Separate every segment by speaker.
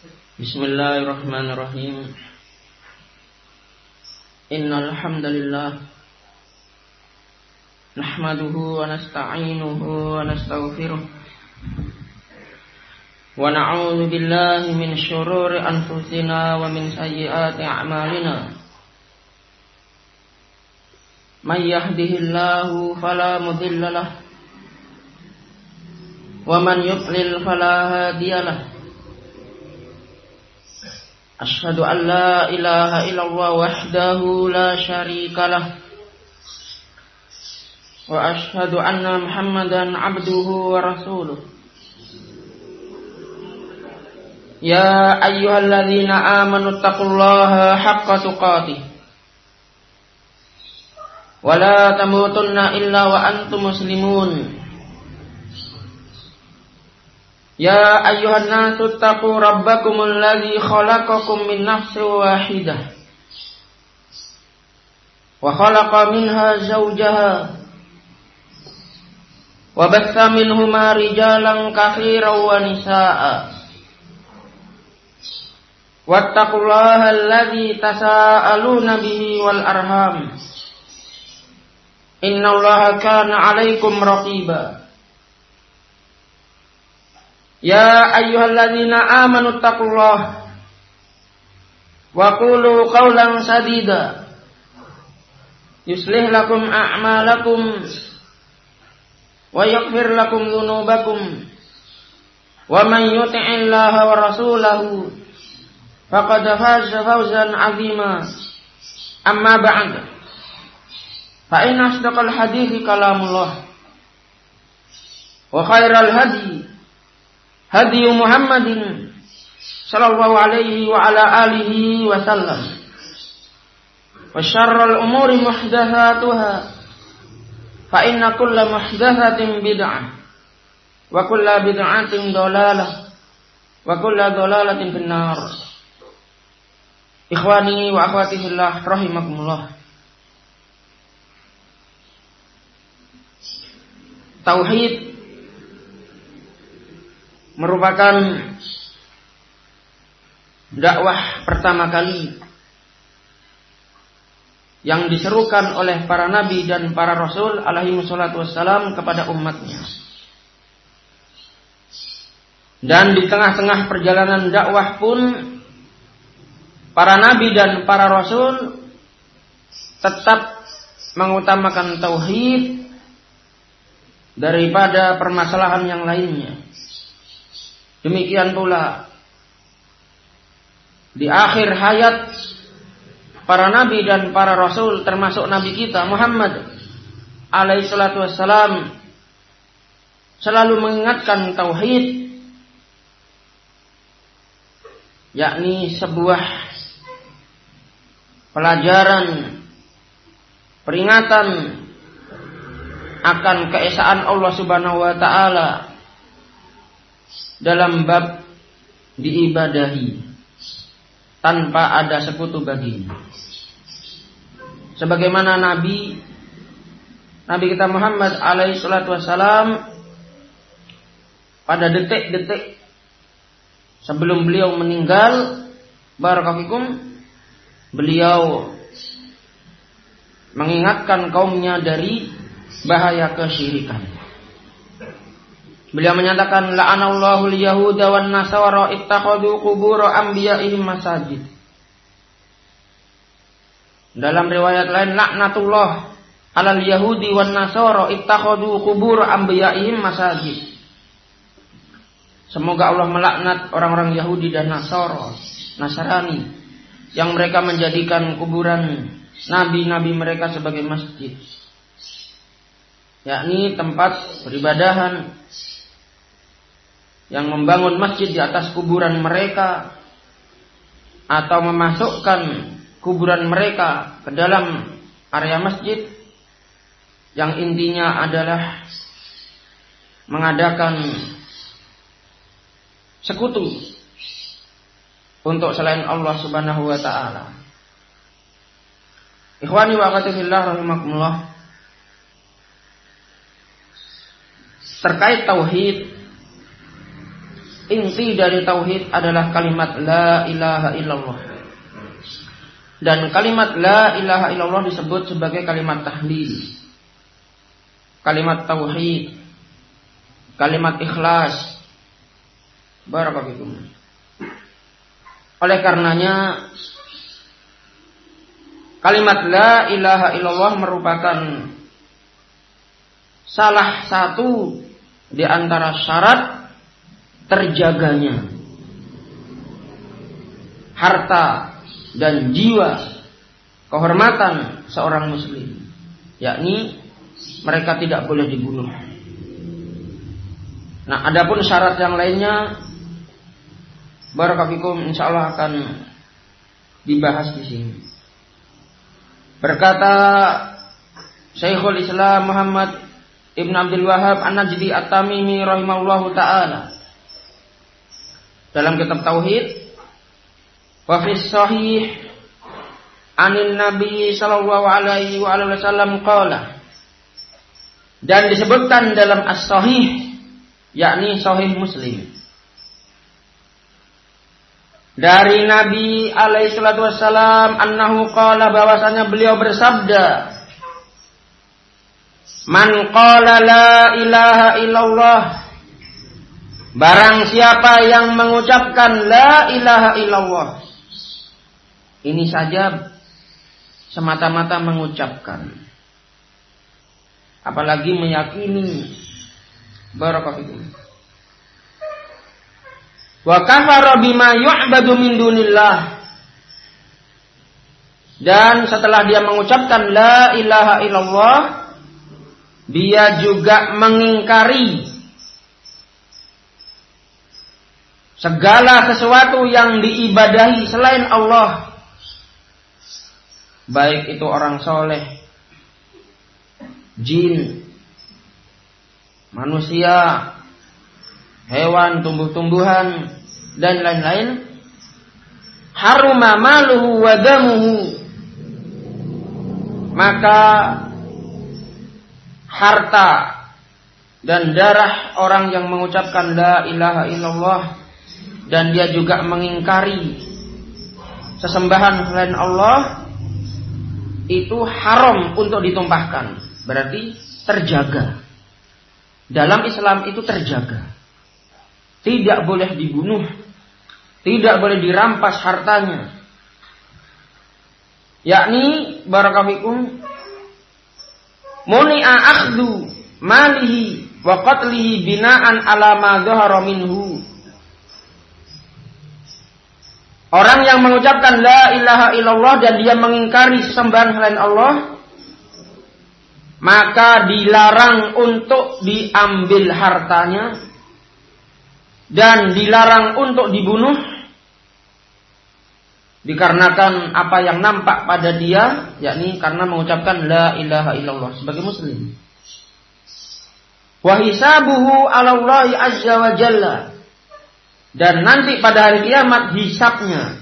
Speaker 1: Bismillahirrahmanirrahim. Innal hamdalillah nahmaduhu wa nasta'inuhu wa nastaghfiruh wa na'udzu billahi min syururi anfusina wa min sayyiati a'malina. May yahdihillahu fala mudilla lahu wa man yudlil fala hadiya lahu. Asyhadu an la ilaha illallah wahdahu la syarika lah wa asyhadu anna Muhammadan abduhu wa rasuluh. Ya ayyuhalladzina amanu taqullaha haqqa tuqatih wa la tamutunna illa wa antum muslimun. Ya ayyuhan nasu taqu rabbakumul ladzi khalaqakum min nafsin wahidah wa khalaqa minha zawjaha wa batha minhuma rijalan katsiran wa nisaa'a wattaqullaha alladzi tasaaluna bihi wal arham innallaha kana 'alaikum raqiba. Ya ayyuhalladzina amanu taqullaha wa qulu qawlan sadida yuslih lakum a'malakum wa yaghfir lakum dzunubakum wa man yuti'illaha wa rasulahu faqad faza fawzan 'azima. Amma ba'd, fa inna asdaqal hadithi kalamullah wa khairal hadi Muhammadin sallallahu alaihi wa ala alihi wa sallam wa syarrul umuri muhdatsatuha fa inna kulla muhdatsatin bid'ah wa kulla bid'atin dhalalah wa kulla dhalalatin finnar. Ikhwani wa akhwati fillah rahimakumullah. Tauhid merupakan dakwah pertama kali yang diserukan oleh para nabi dan para rasul alaihi wassalatu wassalam kepada umatnya. Dan di tengah-tengah perjalanan dakwah pun para nabi dan para rasul tetap mengutamakan tauhid daripada permasalahan yang lainnya. Demikian pula di akhir hayat para nabi dan para rasul termasuk nabi kita Muhammad alaihi salatu wassalam selalu mengingatkan tauhid, yakni sebuah pelajaran peringatan akan keesaan Allah Subhanahu wa taala dalam bab diibadahi tanpa ada sekutu baginya. Sebagaimana Nabi kita Muhammad alaihi salatu wassalam pada detik-detik sebelum beliau meninggal, barakallahu, beliau mengingatkan kaumnya dari bahaya kesyirikan. Beliau menyatakan la'anallahu al-yahuda wan nasara ittakhadhu qubur anbiya'ihim masajid. Dalam riwayat lain laknatullah 'alal yahudi wan nasara ittakhadhu qubur anbiya'ihim masajid. Semoga Allah melaknat orang-orang Yahudi dan Nasrani yang mereka menjadikan kuburan nabi-nabi mereka sebagai masjid, yakni tempat peribadahan, yang membangun masjid di atas kuburan mereka atau memasukkan kuburan mereka ke dalam area masjid yang intinya adalah mengadakan sekutu untuk selain Allah Subhanahu wa taala. Ikhwani wa akhwati fillah rahimakumullah. Terkait tauhid, inti dari tauhid adalah kalimat la ilaha illallah. Dan kalimat la ilaha illallah disebut sebagai kalimat tahlil, kalimat tauhid, kalimat ikhlas. Barakallahu. Oleh karenanya kalimat la ilaha illallah merupakan salah satu di antara syarat terjaganya harta dan jiwa kehormatan seorang muslim, yakni mereka tidak boleh dibunuh. Nah, adapun syarat yang lainnya barakallahu insyaallah akan dibahas di sini. Berkata Syekhul Islam Muhammad Ibn Abdul Wahhab An-Najdi At-Tamimi rahimahullahu ta'ala dalam kitab Tauhid, wa fi sahih anin Nabi sallallahu alaihi wasallam qala, dan disebutkan dalam as-sahih yakni sahih Muslim dari Nabi alaihi salatu wassalam annahu qala, bahwasanya beliau bersabda, man qala la ilaha illallah, barang siapa yang mengucapkan la ilaha illallah, ini saja semata-mata mengucapkan, apalagi meyakini, barakallahu, wa kafara bima yu'badu min dunillah, dan setelah dia mengucapkan la ilaha illallah, dia juga mengingkari segala sesuatu yang diibadahi selain Allah, baik itu orang soleh, jin, manusia, hewan, tumbuh-tumbuhan, dan lain-lain. Haruma maluhu wa damuhu, maka harta dan darah orang yang mengucapkan la ilaha illallah dan dia juga mengingkari sesembahan selain Allah itu haram untuk ditumpahkan, berarti terjaga. Dalam Islam itu terjaga, tidak boleh dibunuh, tidak boleh dirampas hartanya, yakni barakallahu muni'a akhdhu malihi wa qatlihi bina'an ala ma dhahara minhu. Orang yang mengucapkan la ilaha illallah dan dia mengingkari sesembahan selain Allah, maka dilarang untuk diambil hartanya dan dilarang untuk dibunuh, dikarenakan apa yang nampak pada dia, yakni karena mengucapkan la ilaha illallah sebagai muslim. Wa hisabuhu 'ala Allah azza wa jalla, dan nanti pada hari kiamat hisabnya,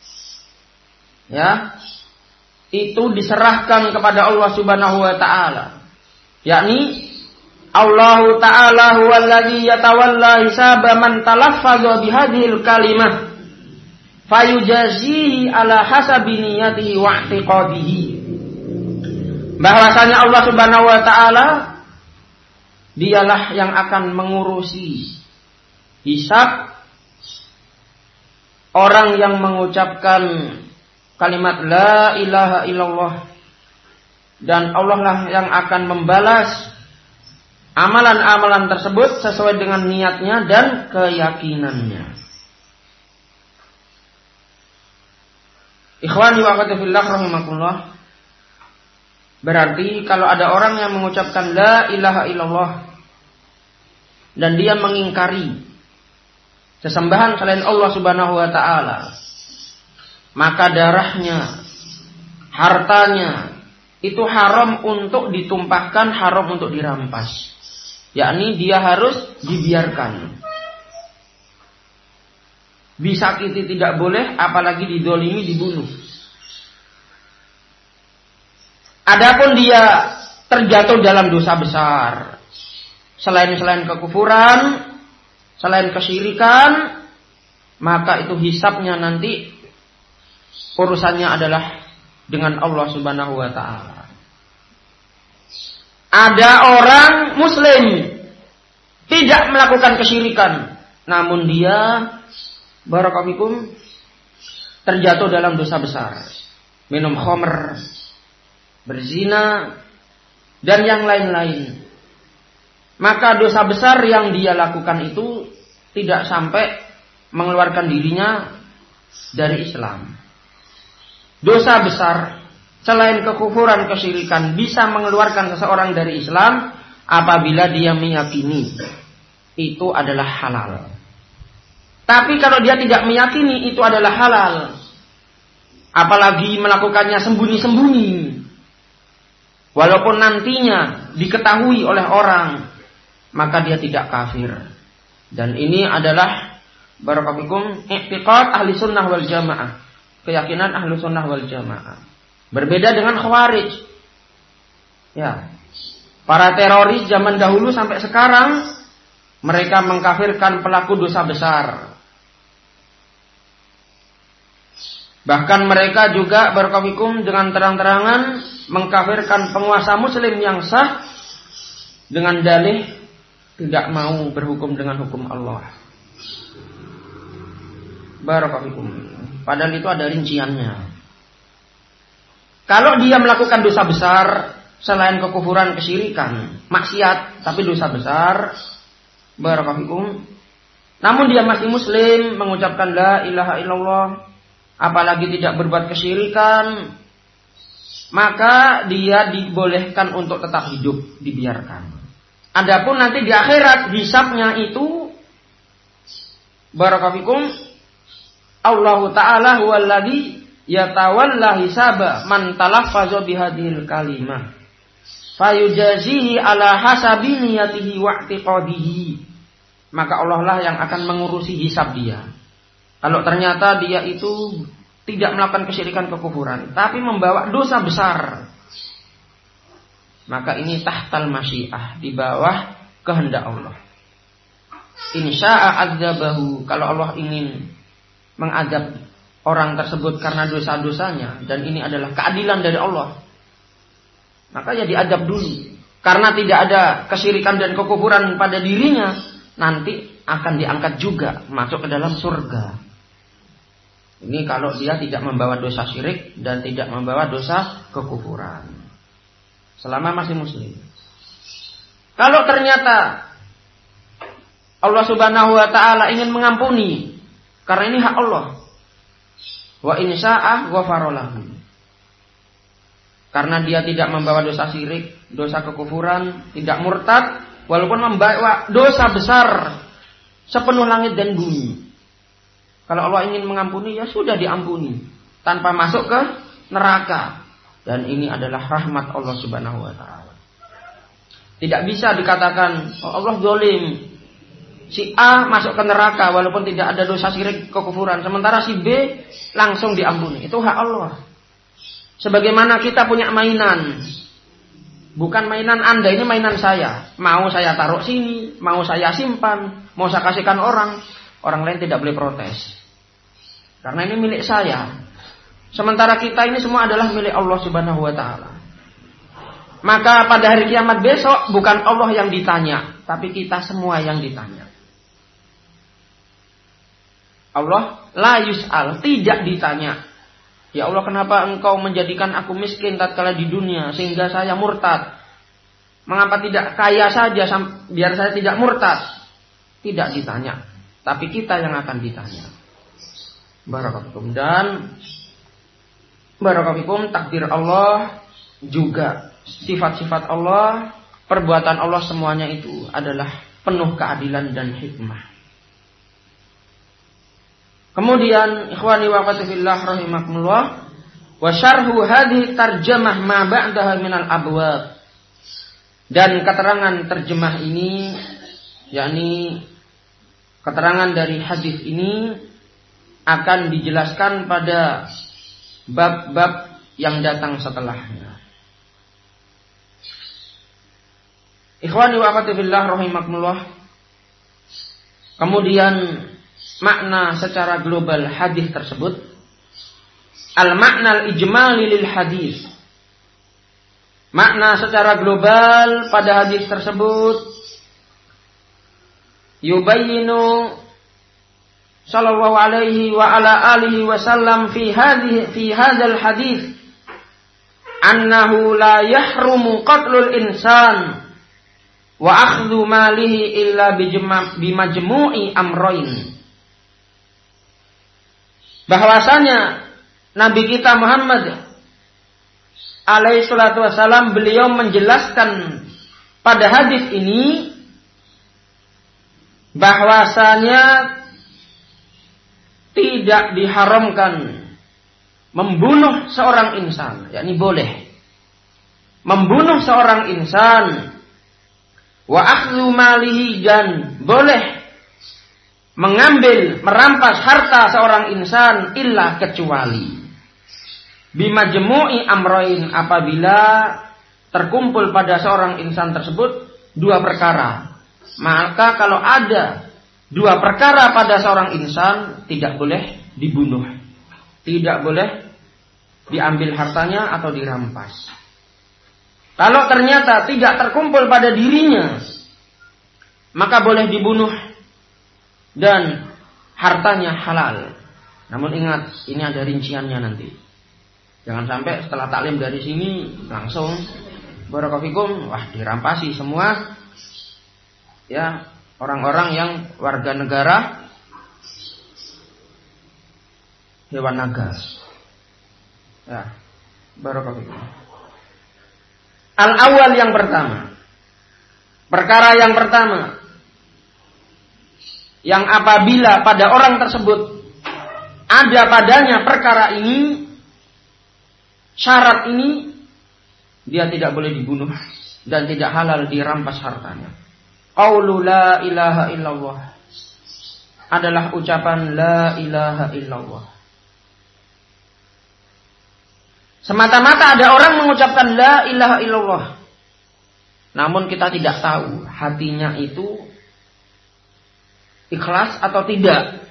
Speaker 1: ya, itu diserahkan kepada Allah Subhanahu wa taala, yakni Allah taala huwallazi yatawalla hisaba man talaffaza bihadhil kalimah fayujazihi ala hasabi niyatihi wa i'tiqadihi. Bahwasanya Allah Subhanahu wa taala dialah yang akan mengurusi hisab orang yang mengucapkan kalimat la ilaha illallah, dan Allah lah yang akan membalas amalan-amalan tersebut sesuai dengan niatnya dan keyakinannya. Ikhwani wa akhwati fillah rahimakumullah. Berarti kalau ada orang yang mengucapkan la ilaha illallah dan dia mengingkari sesembahan selain Allah Subhanahu wa taala, maka darahnya, hartanya itu haram untuk ditumpahkan, haram untuk dirampas. Yakni dia harus dibiarkan. Disakiti tidak boleh, apalagi didolimi, dibunuh. Adapun dia terjatuh dalam dosa besar, selain kekufuran, selain kesyirikan, maka itu hisabnya nanti urusannya adalah dengan Allah Subhanahu wa taala. Ada orang muslim tidak melakukan kesyirikan, namun dia barakallahu terjatuh dalam dosa besar. Minum khamr, berzina, dan yang lain-lain. Maka dosa besar yang dia lakukan itu tidak sampai mengeluarkan dirinya dari Islam. Dosa besar selain kekufuran, kesyirikan bisa mengeluarkan seseorang dari Islam apabila dia meyakini itu adalah halal. Tapi kalau dia tidak meyakini itu adalah halal, apalagi melakukannya sembunyi-sembunyi, walaupun nantinya diketahui oleh orang, maka dia tidak kafir. Dan ini adalah barakallahu i'tiqad ahli sunnah wal jamaah, keyakinan ahli sunnah wal jamaah. Berbeda dengan khawarij. Ya, para teroris zaman dahulu sampai sekarang mereka mengkafirkan pelaku dosa besar. Bahkan mereka juga barakallahu dengan terang-terangan mengkafirkan penguasa muslim yang sah dengan dalih tidak mau berhukum dengan hukum Allah. Barakallahu. Padahal itu ada rinciannya. Kalau dia melakukan dosa besar selain kekufuran, kesyirikan, maksiat, tapi dosa besar, barakallahu, namun dia masih muslim, mengucapkan la ilaha illallah, apalagi tidak berbuat kesyirikan, maka dia dibolehkan untuk tetap hidup, dibiarkan. Adapun nanti di akhirat hisabnya itu barakallahu Allah Ta'ala huwallazi yatawalla hisaba man talaffaza bihadhil kalimah fayujazihi ala hasabi niyatihi wa i'tiqadihi. Maka Allah lah yang akan mengurusi hisab dia. Kalau ternyata dia itu tidak melakukan kesyirikan, kekufuran, tapi membawa dosa besar, maka ini tahtal masyiah, di bawah kehendak Allah. Insya'a adzabahu, kalau Allah ingin mengadab orang tersebut karena dosa-dosanya, dan ini adalah keadilan dari Allah, maka ya diadab dulu. Karena tidak ada kesyirikan dan kekufuran pada dirinya, nanti akan diangkat juga masuk ke dalam surga. Ini kalau dia tidak membawa dosa syirik dan tidak membawa dosa kekufuran, selama masih muslim. Kalau ternyata Allah Subhanahu wa taala ingin mengampuni, karena ini hak Allah, wa in syaa'a ghafara lahu. Karena dia tidak membawa dosa syirik, dosa kekufuran, tidak murtad, walaupun membawa dosa besar sepenuh langit dan bumi. Kalau Allah ingin mengampuni, ya sudah diampuni tanpa masuk ke neraka. Dan ini adalah rahmat Allah Subhanahu wa taala. Tidak bisa dikatakan Allah zalim, si A masuk ke neraka walaupun tidak ada dosa syirik kekufuran, sementara si B langsung diampuni. Itu hak Allah. Sebagaimana kita punya mainan, bukan mainan Anda, ini mainan saya. Mau saya taruh sini, mau saya simpan, mau saya kasihkan orang lain tidak boleh protes, karena ini milik saya. Sementara kita ini semua adalah milik Allah Subhanahu wa taala. Maka pada hari kiamat besok bukan Allah yang ditanya, tapi kita semua yang ditanya. Allah la yus'al, tidak ditanya. Ya Allah, kenapa engkau menjadikan aku miskin tatkala di dunia sehingga saya murtad? Mengapa tidak kaya saja biar saya tidak murtad? Tidak ditanya, tapi kita yang akan ditanya. Barakallahu. Dan barakallahu, takdir Allah juga, sifat-sifat Allah, perbuatan Allah, semuanya itu adalah penuh keadilan dan hikmah. Kemudian ikhwani wa akhwati fillah rahimakumullah, wa syarhu hadhihi tarjamah ma ba'daha minal abwab. Dan keterangan terjemah ini, yakni keterangan dari hadis ini, akan dijelaskan pada bab-bab yang datang setelahnya. Ikhwani wa akhwati fillah rahimakumullah, Kemudian makna secara global hadis tersebut, al-makna al-ijmali lil hadis. Makna secara global pada hadis tersebut yubayyinu sallallahu alaihi wa ala alihi wasallam fi hadzal hadis annahu la yahrumu qatlul insan wa akhdhu malihi illa bimajmu'i amrayn. Bahwasanya Nabi kita Muhammad alaihi salatu wasallam, beliau menjelaskan pada hadis ini bahwasanya tidak diharamkan membunuh seorang insan, yakni boleh membunuh seorang insan, wa akhdhu malihi, dan boleh mengambil, merampas harta seorang insan, illa kecuali bimajmu'i amrain, apabila terkumpul pada seorang insan tersebut dua perkara. Maka kalau ada dua perkara pada seorang insan, tidak boleh dibunuh, tidak boleh diambil hartanya atau dirampas. Kalau ternyata tidak terkumpul pada dirinya, maka boleh dibunuh dan hartanya halal. Namun ingat, ini ada rinciannya nanti. Jangan sampai setelah taklim dari sini langsung barakallahu fikum, wah dirampasi semua. Ya, orang-orang yang warga negara hewan naga. Ya, barakallahu fikum. Al-awwal, yang pertama. Perkara yang pertama, yang apabila pada orang tersebut ada padanya perkara ini, syarat ini, dia tidak boleh dibunuh dan tidak halal dirampas hartanya. Qaulu la ilaha illallah adalah ucapan la ilaha illallah. Semata-mata ada orang mengucapkan la ilaha illallah, namun kita tidak tahu hatinya itu ikhlas atau tidak.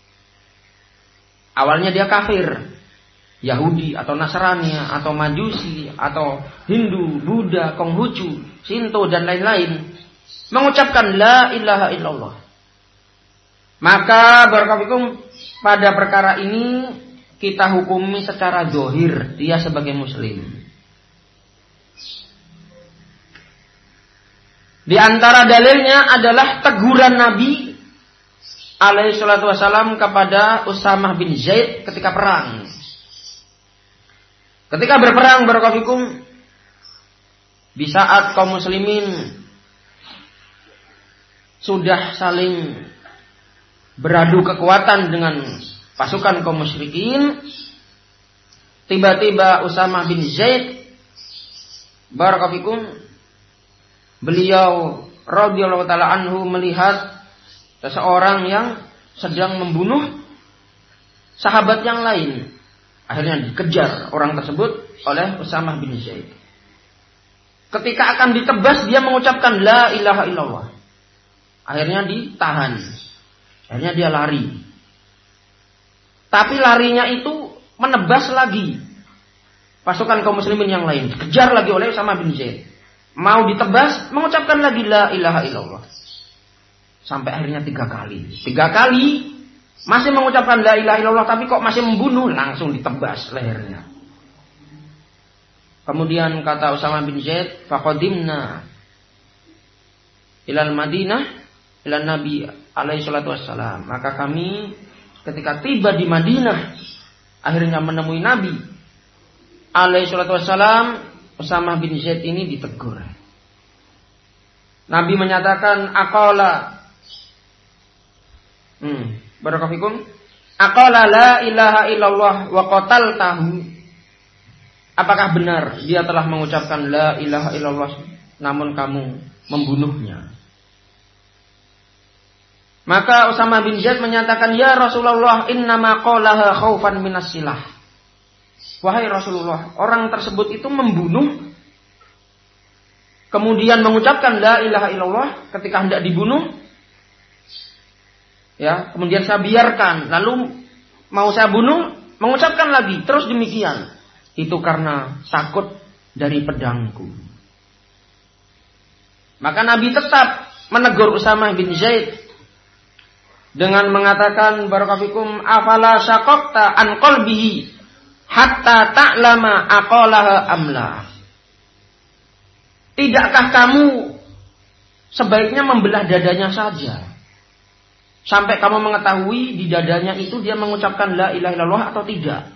Speaker 1: Awalnya dia kafir, Yahudi atau Nasrani atau Majusi atau Hindu, Buddha, Konghucu, Shinto dan lain-lain, mengucapkan la ilaha illallah. Maka barakallahu pada perkara ini kita hukumi secara zahir dia sebagai muslim. Di antara dalilnya adalah teguran Nabi alaihi salatu wasalam kepada Usamah bin Zaid ketika perang. Ketika berperang barakallahu di saat kaum muslimin sudah saling beradu kekuatan dengan pasukan kaum musyrikin, tiba-tiba Usamah bin Zaid barakallahu beliau radhiyallahu taala anhu melihat seseorang yang sedang membunuh sahabat yang lain. Akhirnya dikejar orang tersebut oleh Usamah bin Zaid. Ketika akan ditebas, dia mengucapkan la ilaha illallah. Akhirnya ditahan. Akhirnya dia lari. Tapi larinya itu menebas lagi pasukan kaum muslimin yang lain. Dikejar lagi oleh Usamah bin Zaid. Mau ditebas, mengucapkan lagi la ilaha illallah. Sampai akhirnya 3 kali. 3 kali masih mengucapkan la ilaha illallah, tapi kok masih membunuh, langsung ditebas lehernya. Kemudian kata Usamah bin Zaid, faqadimna ilal Madinah ila Nabi alaihi salatu wassalam. Maka kami ketika tiba di Madinah akhirnya menemui Nabi alaihi salatu wassalam. Usamah bin Zaid ini ditegur. Nabi menyatakan aqala barakallahu fikum, aqala la ilaha illallah wa qataltahu. Apakah benar dia telah mengucapkan la ilaha illallah namun kamu membunuhnya? Maka Usamah bin Zaid menyatakan, ya Rasulullah, innama qalaha khaufan minas silah. Wahai Rasulullah, orang tersebut itu membunuh, kemudian mengucapkan la ilaha illallah ketika hendak dibunuh, Ya, kemudian saya biarkan, lalu mau saya bunuh, mengucapkan lagi, terus demikian. Itu karena takut dari pedangku. Maka Nabi tetap menegur Usamah bin Zaid dengan mengatakan, barakallahu afala syaqaqta an qalbihi hatta ta'lama aqalaha amla. Tidakkah kamu sebaiknya membelah dadanya saja sampai kamu mengetahui di dadanya itu dia mengucapkan la ilaha illallah atau tidak?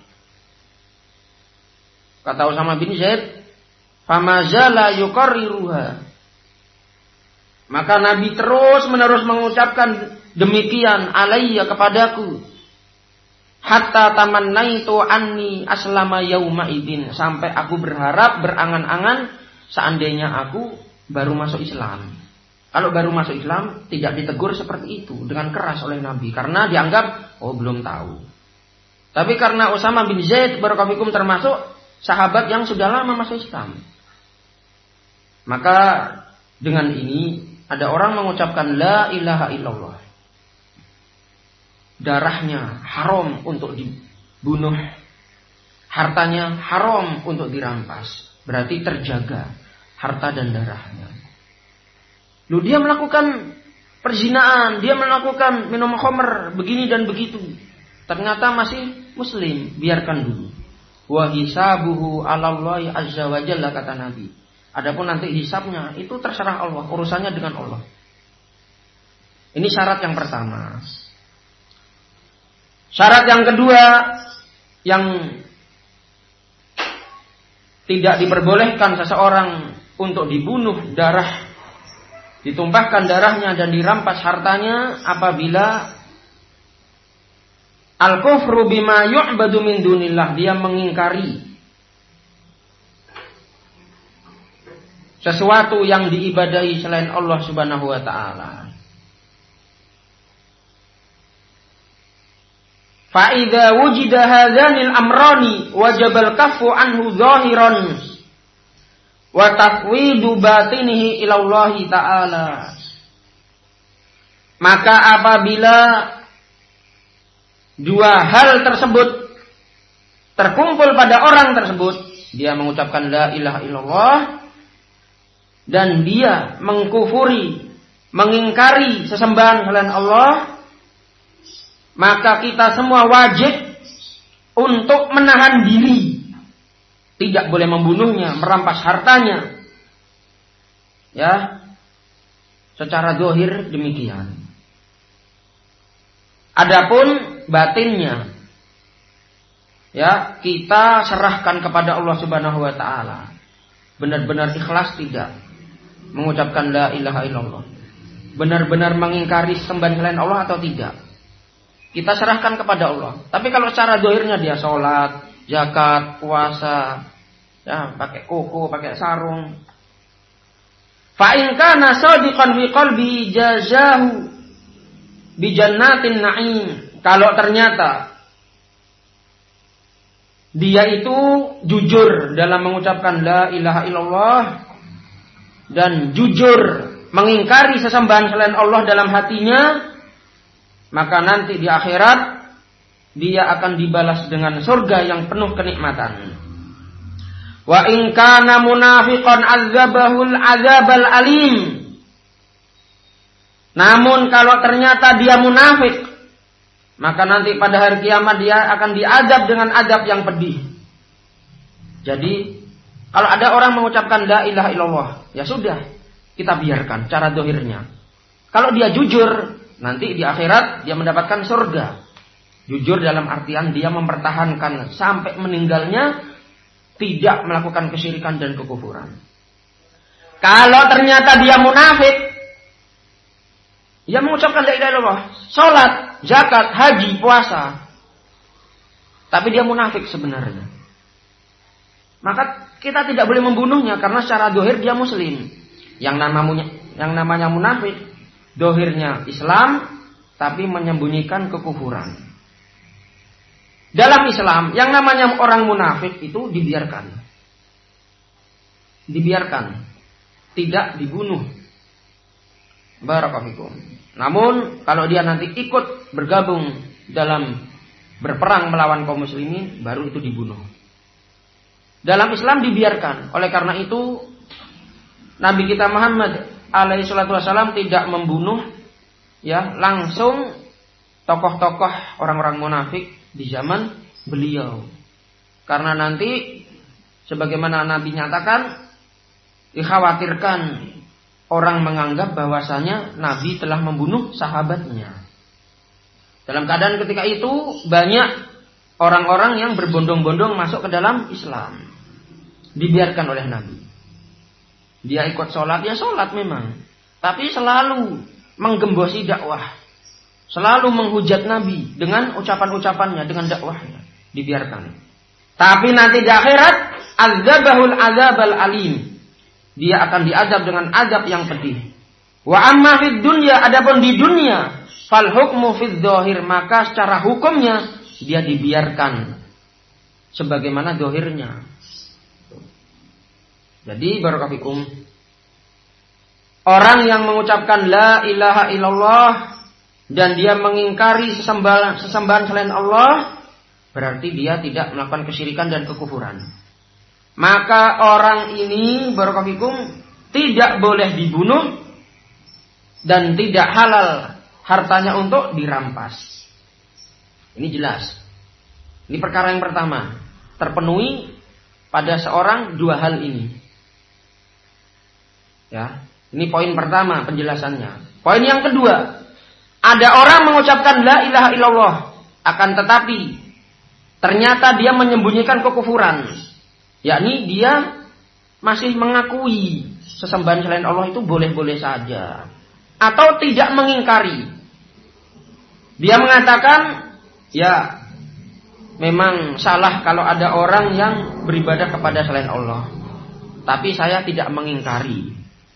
Speaker 1: Kata Usamah bin Zaid, famazala yuqarriruha. Maka Nabi terus menerus mengucapkan demikian alayya kepadaku. Hatta tamannaitu anni aslama yauma idin. Sampai aku berharap, berangan-angan seandainya aku baru masuk Islam. Kalau baru masuk Islam tidak ditegur seperti itu dengan keras oleh Nabi. Karena dianggap, oh belum tahu. Tapi karena Usamah bin Zaid barakallahu termasuk sahabat yang sudah lama masuk Islam. Maka dengan ini ada orang mengucapkan la ilaha illallah. Darahnya haram untuk dibunuh. Hartanya haram untuk dirampas. Berarti terjaga harta dan darahnya. Lalu dia melakukan perzinaan, dia melakukan minum khamr, begini dan begitu. Ternyata masih muslim, biarkan dulu. Wa hisabuhu 'alallahi azza wa jalla, kata Nabi. Adapun nanti hisabnya itu terserah Allah, urusannya dengan Allah. Ini syarat yang pertama. Syarat yang kedua yang tidak diperbolehkan seseorang untuk dibunuh, ditumpahkan darahnya dan dirampas hartanya apabila al-kufru bima yu'badu min dunillah, dia mengingkari sesuatu yang diibadahi selain Allah Subhanahu wa taala. Fa idza wujida hadzanil amrani wajibal kaffu anhu zahiran wa tafwidu batinihi ila Allah taala. Maka apabila dua hal tersebut terkumpul pada orang tersebut, dia mengucapkan la ilaha illallah dan dia mengkufuri, mengingkari sesembahan selain Allah, maka kita semua wajib untuk menahan diri. Tidak boleh membunuhnya, merampas hartanya. Ya, secara zahir demikian. Adapun batinnya, ya, kita serahkan kepada Allah Subhanahu wa taala. Benar-benar ikhlas tidak mengucapkan la ilaha illallah, benar-benar mengingkari sembahan selain Allah atau tidak, kita serahkan kepada Allah. Tapi kalau secara zahirnya dia sholat, zakat, puasa, ya, pakai koko, pakai sarung, fa in kana shadiqan fi qalbi jazahu bi jannatin na'im. Kalau ternyata dia itu jujur dalam mengucapkan la ilaha illallah dan jujur mengingkari sesembahan selain Allah dalam hatinya, maka nanti di akhirat dia akan dibalas dengan surga yang penuh kenikmatan. Wa in kana munafiqan azabahul azabal alim. Namun kalau ternyata dia munafik, maka nanti pada hari kiamat dia akan diazab dengan azab yang pedih. Jadi kalau ada orang mengucapkan la ilaha illallah, ya sudah, kita biarkan cara zahirnya. Kalau dia jujur, nanti di akhirat dia mendapatkan surga. Jujur dalam artian dia mempertahankan sampai meninggalnya, tidak melakukan kesyirikan dan kekufuran. Kalau ternyata dia munafik, dia mengucapkan la ilaha illallah, salat, zakat, haji, puasa, tapi dia munafik sebenarnya, maka kita tidak boleh membunuhnya karena secara zahir dia muslim. Yang namanya munafik, zahirnya Islam tapi menyembunyikan kekufuran. Dalam Islam yang namanya orang munafik itu dibiarkan, tidak dibunuh. Barakallahu. Namun kalau dia nanti ikut bergabung dalam berperang melawan kaum muslimin, baru itu dibunuh. Dalam Islam dibiarkan. Oleh karena itu Nabi kita Muhammad alaihi salatu wasallam tidak membunuh ya langsung tokoh-tokoh orang-orang munafik di zaman beliau. Karena nanti sebagaimana Nabi nyatakan, dikhawatirkan orang menganggap bahwasanya Nabi telah membunuh sahabatnya. Dalam keadaan ketika itu banyak orang-orang yang berbondong-bondong masuk ke dalam Islam. Dibiarkan oleh Nabi. Dia ikut sholat, ya sholat memang. Tapi selalu menggembosi dakwah. Selalu menghujat Nabi dengan ucapan-ucapannya, dengan dakwahnya. Dibiarkan. Tapi nanti di akhirat, azabahul azabal alim. Dia akan diazab dengan azab yang pedih. Wa amma fid dunya, adapun di dunia, fal hukmu fid dzahir, maka secara hukumnya dia dibiarkan sebagaimana zahirnya. Jadi barakallahu, orang yang mengucapkan la ilaha illallah dan dia mengingkari sesembahan selain Allah, berarti dia tidak melakukan kesyirikan dan kekufuran. Maka orang ini barakallahu tidak boleh dibunuh dan tidak halal hartanya untuk dirampas. Ini jelas. Ini perkara yang pertama, terpenuhi pada seorang dua hal ini. Ya, ini poin pertama penjelasannya. Poin yang kedua, ada orang mengucapkan la ilaha illallah, akan tetapi ternyata dia menyembunyikan kekufuran. Yakni dia masih mengakui sesembahan selain Allah itu boleh-boleh saja, atau tidak mengingkari. Dia mengatakan, ya memang salah kalau ada orang yang beribadah kepada selain Allah, tapi saya tidak mengingkari.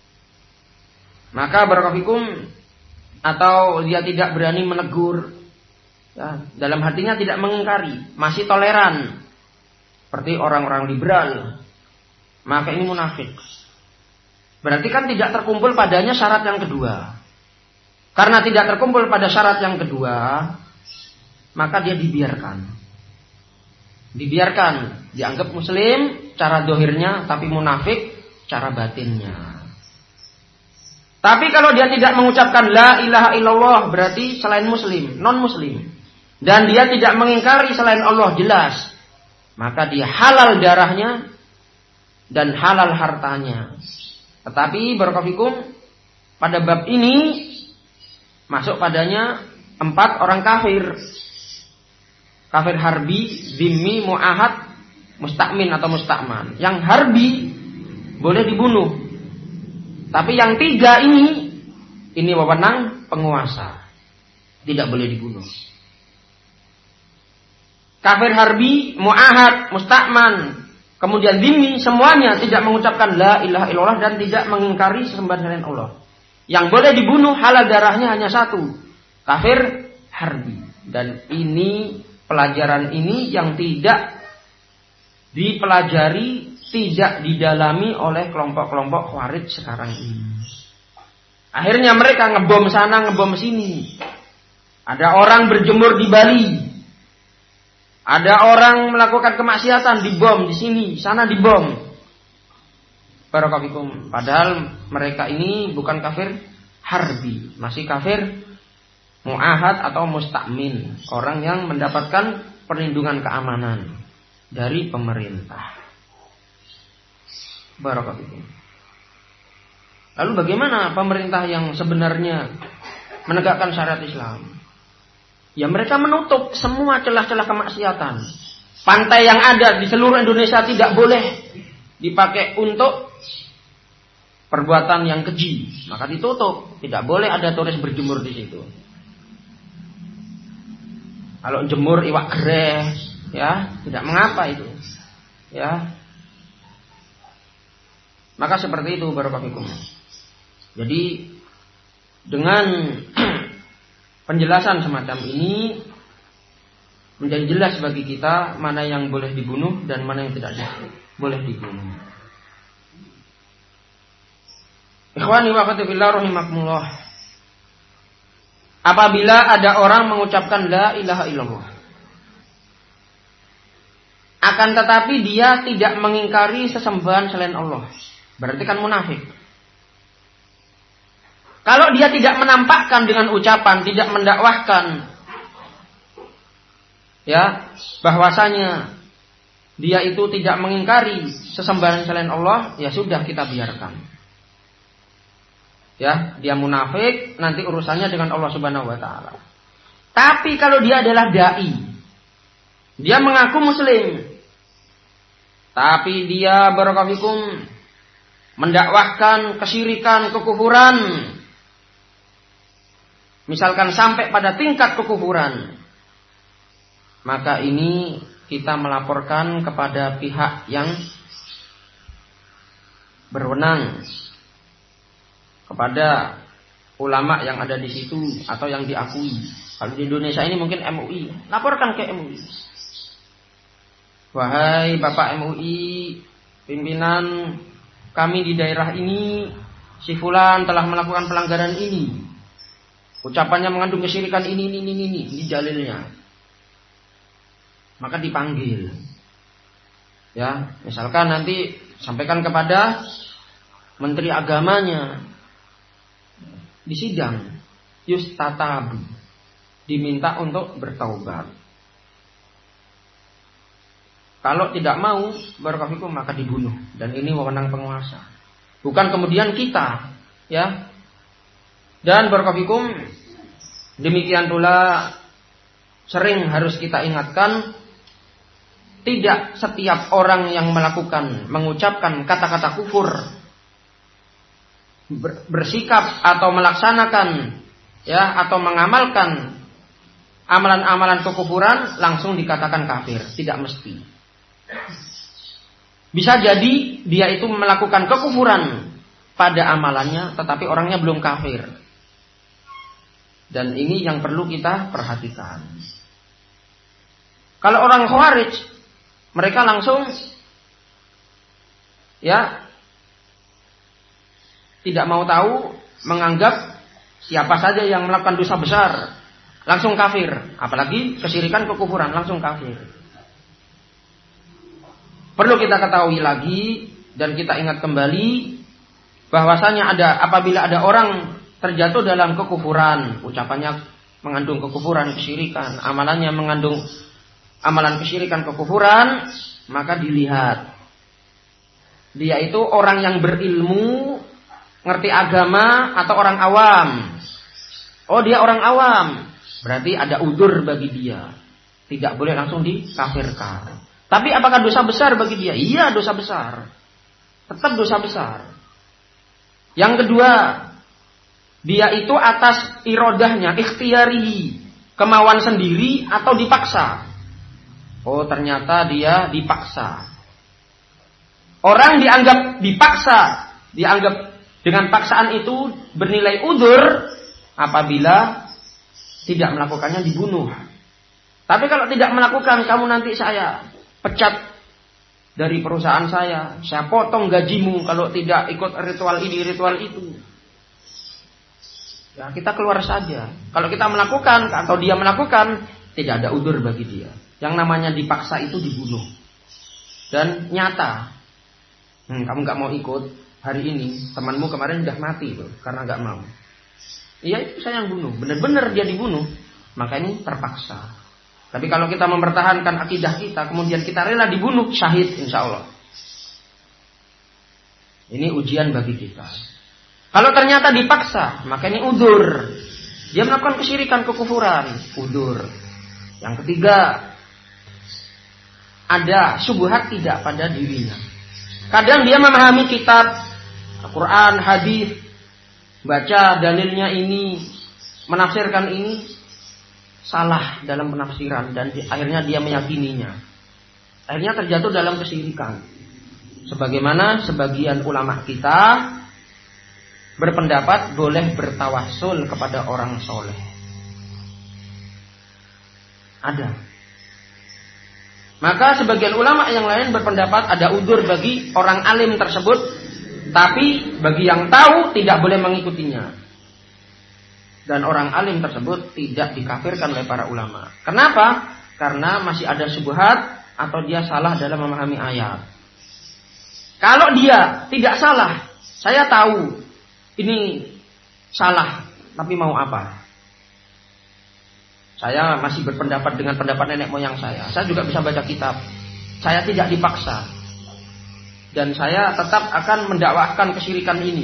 Speaker 1: Maka barakallahu, atau dia tidak berani menegur, ya, dalam hatinya tidak mengingkari, masih toleran seperti orang-orang liberal, maka ini munafik. Berarti kan tidak terkumpul padanya syarat yang kedua. Karena tidak terkumpul pada syarat yang kedua, maka dia dibiarkan. Dibiarkan, dianggap muslim cara dohirnya, tapi munafik cara batinnya. Tapi kalau dia tidak mengucapkan la ilaha illallah, berarti selain muslim, non muslim, dan dia tidak mengingkari selain Allah jelas, maka dia halal darahnya dan halal hartanya. Tetapi barakallahu, pada bab ini masuk padanya 4 orang kafir. Kafir harbi, dhimmi, mu'ahad, mustakmin atau mustakman. Yang harbi boleh dibunuh. Tapi yang 3 ini wewenang penguasa. Tidak boleh dibunuh. Kafir harbi, mu'ahad, mustakman, kemudian dhimmi, semuanya tidak mengucapkan la ilaha illallah dan tidak mengingkari sesembahan selain Allah. Yang boleh dibunuh halal darahnya hanya 1, kafir harbi. Dan ini pelajaran ini yang tidak dipelajari, tidak didalami oleh kelompok-kelompok Khawarij sekarang ini. Akhirnya mereka ngebom sana, ngebom sini. Ada orang berjemur di Bali. Ada orang melakukan kemaksiatan, dibom di sini, sana dibom. Barakallahu. Padahal mereka ini bukan kafir harbi, masih kafir mu'ahad atau mustakmin, orang yang mendapatkan perlindungan keamanan dari pemerintah. Barakallahu. Lalu bagaimana pemerintah yang sebenarnya menegakkan syariat Islam? Ya mereka menutup semua celah-celah kemaksiatan. Pantai yang ada di seluruh Indonesia tidak boleh dipakai untuk perbuatan yang keji, maka ditutup. Tidak boleh ada turis berjemur di situ. Kalau jemur iwak gereh, ya tidak mengapa itu, ya. Maka seperti itu barakallahu. Jadi dengan penjelasan semacam ini menjadi jelas bagi kita mana yang boleh dibunuh dan mana yang tidak boleh dibunuh. Ikhwani wa akhwati fillah rahimakumullah. apabila ada orang mengucapkan la ilaha illallah, akan tetapi dia tidak mengingkari sesembahan selain Allah, berarti kan munafik. Kalau dia tidak menampakkan dengan ucapan, tidak mendakwahkan ya bahwasanya dia itu tidak mengingkari sesembahan selain Allah, ya sudah, kita biarkan. Ya, dia munafik, nanti urusannya dengan Allah Subhanahu wa taala. Tapi kalau dia adalah dai, dia mengaku muslim, tapi dia barakallahu mendakwahkan kesyirikan, kekufuran, misalkan sampai pada tingkat kekufuran, maka ini kita melaporkan kepada pihak yang berwenang, kepada ulama yang ada di situ atau yang diakui. Kalau di Indonesia ini mungkin MUI, laporkan ke MUI. Wahai Bapak MUI, pimpinan kami di daerah ini, si fulan telah melakukan pelanggaran ini. Ucapannya mengandung kesyirikan ini dalilnya. Maka dipanggil. Ya, misalkan nanti sampaikan kepada menteri agamanya. Di sidang yustatabu, diminta untuk bertaubat. Kalau tidak mau barakallahu maka dibunuh, dan ini wewenang penguasa, bukan kemudian kita, ya. Dan barakallahu demikian pula sering harus kita ingatkan, tidak setiap orang yang mengucapkan kata-kata kufur, bersikap atau melaksanakan ya atau mengamalkan amalan-amalan kekufuran langsung dikatakan kafir, tidak mesti. Bisa jadi dia itu melakukan kekufuran pada amalannya tetapi orangnya belum kafir. Dan ini yang perlu kita perhatikan. Kalau orang Khawarij, mereka langsung ya tidak mau tahu, menganggap siapa saja yang melakukan dosa besar langsung kafir, apalagi kesyirikan, kekufuran, langsung kafir. Perlu kita ketahui lagi dan kita ingat kembali bahwasanya apabila ada orang terjatuh dalam kekufuran, ucapannya mengandung kekufuran, kesyirikan, amalannya mengandung amalan kesyirikan, kekufuran, maka dilihat dia itu orang yang berilmu, ngerti agama atau orang awam. Oh, dia orang awam, berarti ada udzur bagi dia, tidak boleh langsung dikafirkan. Tapi apakah dosa besar bagi dia? Iya, dosa besar, tetap dosa besar. Yang kedua, dia itu atas irodahnya, ikhtiyari, kemauan sendiri atau dipaksa. Oh, ternyata dia dipaksa. Orang dianggap dipaksa, dianggap dengan paksaan itu bernilai udzur apabila tidak melakukannya dibunuh. Tapi kalau tidak melakukan, kamu nanti saya pecat dari perusahaan saya potong gajimu kalau tidak ikut ritual ini, ritual itu. Ya, kita keluar saja. Kalau kita melakukan atau dia melakukan, tidak ada udzur bagi dia. Yang namanya dipaksa itu dibunuh. Dan nyata. Kamu gak mau ikut hari ini, temanmu kemarin udah mati tuh karena gak mau. Iya, itu saya yang bunuh. Benar-benar dia dibunuh. Maka ini terpaksa. Tapi kalau kita mempertahankan akidah kita, kemudian kita rela dibunuh, syahid insya Allah. Ini ujian bagi kita. Kalau ternyata dipaksa, maka ini udzur. Dia melakukan kesyirikan, kekufuran, udzur. Yang ketiga, ada syubhat tidak pada dirinya. Kadang dia memahami kitab Al-Quran, hadis, baca dalilnya ini, menafsirkan ini, salah dalam penafsiran dan akhirnya dia meyakininya. Akhirnya terjatuh dalam kesyirikan. Sebagaimana sebagian ulama kita berpendapat boleh bertawassul kepada orang soleh. Ada. Maka sebagian ulama yang lain berpendapat ada udzur bagi orang alim tersebut, tapi bagi yang tahu tidak boleh mengikutinya. Dan orang alim tersebut tidak dikafirkan oleh para ulama. Kenapa? Karena masih ada syubhat atau dia salah dalam memahami ayat. Kalau dia tidak salah, saya tahu ini salah, tapi mau apa? Saya masih berpendapat dengan pendapat nenek moyang saya. Saya juga bisa baca kitab. Saya tidak dipaksa. Dan saya tetap akan mendakwahkan kesyirikan ini.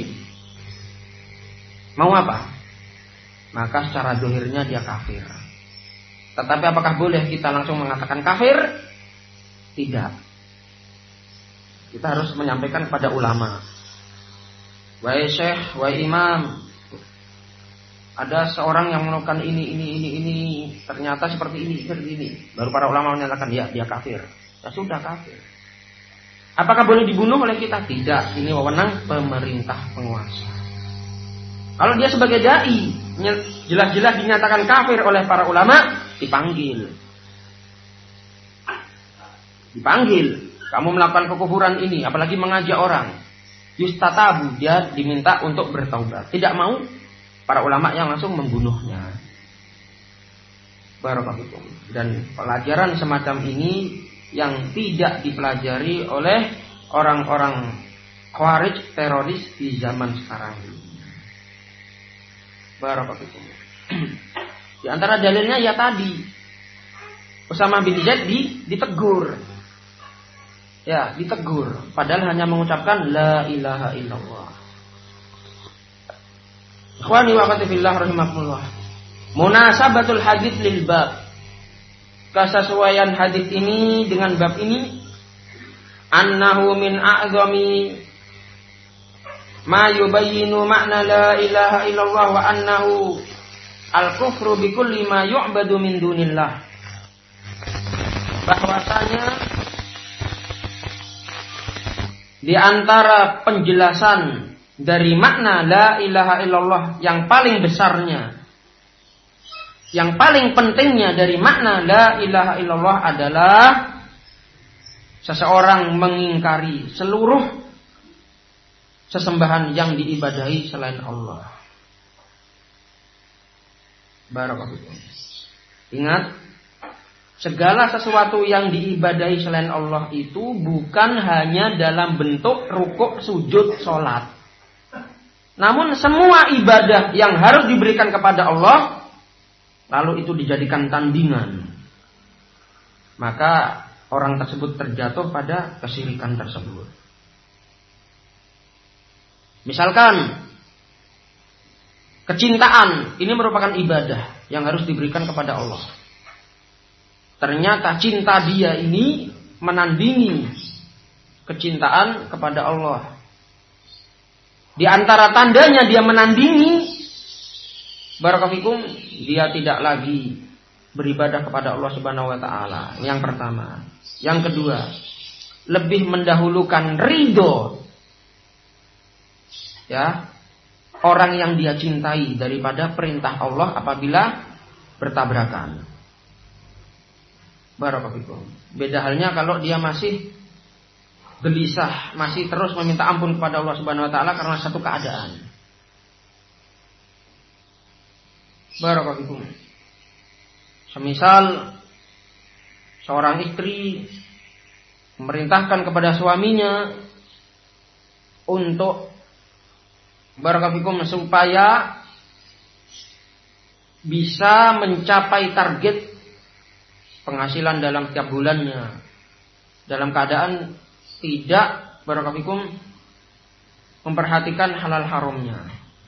Speaker 1: Mau apa? Maka secara zahirnya dia kafir. Tetapi apakah boleh kita langsung mengatakan kafir? Tidak. Kita harus menyampaikan kepada ulama. Wahai syekh, wahai imam, ada seorang yang melakukan ini, ternyata seperti ini. Baru para ulama menyatakan ya, dia kafir. Ya sudah kafir. Apakah boleh dibunuh oleh kita? Tidak. Ini wewenang pemerintah penguasa. Kalau dia sebagai dai, jelas-jelas dinyatakan kafir oleh para ulama, dipanggil. Kamu melakukan kekufuran ini, apalagi mengajak orang. Yustatabu, dia diminta untuk bertaubat. Tidak mau, para ulama yang langsung membunuhnya. Barakallahu. Dan pelajaran semacam ini yang tidak dipelajari oleh orang-orang khawarij teroris di zaman sekarang ini. Barakallahu. Di antara dalilnya ya tadi Usamah bin Zaid ditegur. Ya, ditegur padahal hanya mengucapkan la ilaha illallah. Ikhwani wa akhwati fillah rahimakumullah. Munasabatul hadits lil bab. Kesesuaian hadis ini dengan bab ini annahu min a'zami ma yubayyinu makna la ilaha illallah wa annahu al-kufru bi kulli ma yu'badu min dunillah. Bahwasanya di antara penjelasan dari makna la ilaha illallah yang paling besarnya, yang paling pentingnya dari makna la ilaha illallah adalah seseorang mengingkari seluruh sesembahan yang diibadahi selain Allah. Barakallahu. Ingat, segala sesuatu yang diibadahi selain Allah itu bukan hanya dalam bentuk rukuk, sujud, sholat. Namun semua ibadah yang harus diberikan kepada Allah, lalu itu dijadikan tandingan, maka orang tersebut terjatuh pada kesyirikan tersebut. Misalkan kecintaan ini merupakan ibadah yang harus diberikan kepada Allah. Ternyata cinta dia ini menandingi kecintaan kepada Allah. Di antara tandanya dia menandingi, barakallahu, dia tidak lagi beribadah kepada Allah Subhanahu wa taala. Yang pertama. Yang kedua, lebih mendahulukan ridho, ya, orang yang dia cintai daripada perintah Allah apabila bertabrakan. Barakallahu. Beda halnya kalau dia masih gelisah, masih terus meminta ampun kepada Allah Subhanahu wa taala karena satu keadaan. Barakallahu. Semisal seorang istri memerintahkan kepada suaminya untuk barakallahu supaya bisa mencapai target penghasilan dalam tiap bulannya, dalam keadaan tidak barakallahu memperhatikan halal haramnya.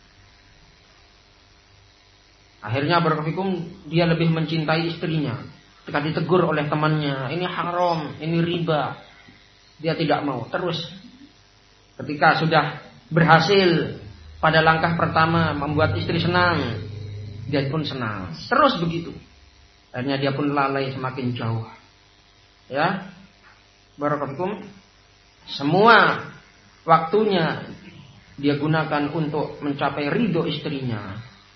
Speaker 1: Akhirnya barakallahu dia lebih mencintai istrinya. Ketika ditegur oleh temannya, ini haram, ini riba, dia tidak mau. Terus ketika sudah berhasil pada langkah pertama membuat istri senang, dia pun senang. Terus begitu. Akhirnya dia pun lalai semakin jauh. Ya. Barakallahu. Semua waktunya dia gunakan untuk mencapai ridho istrinya.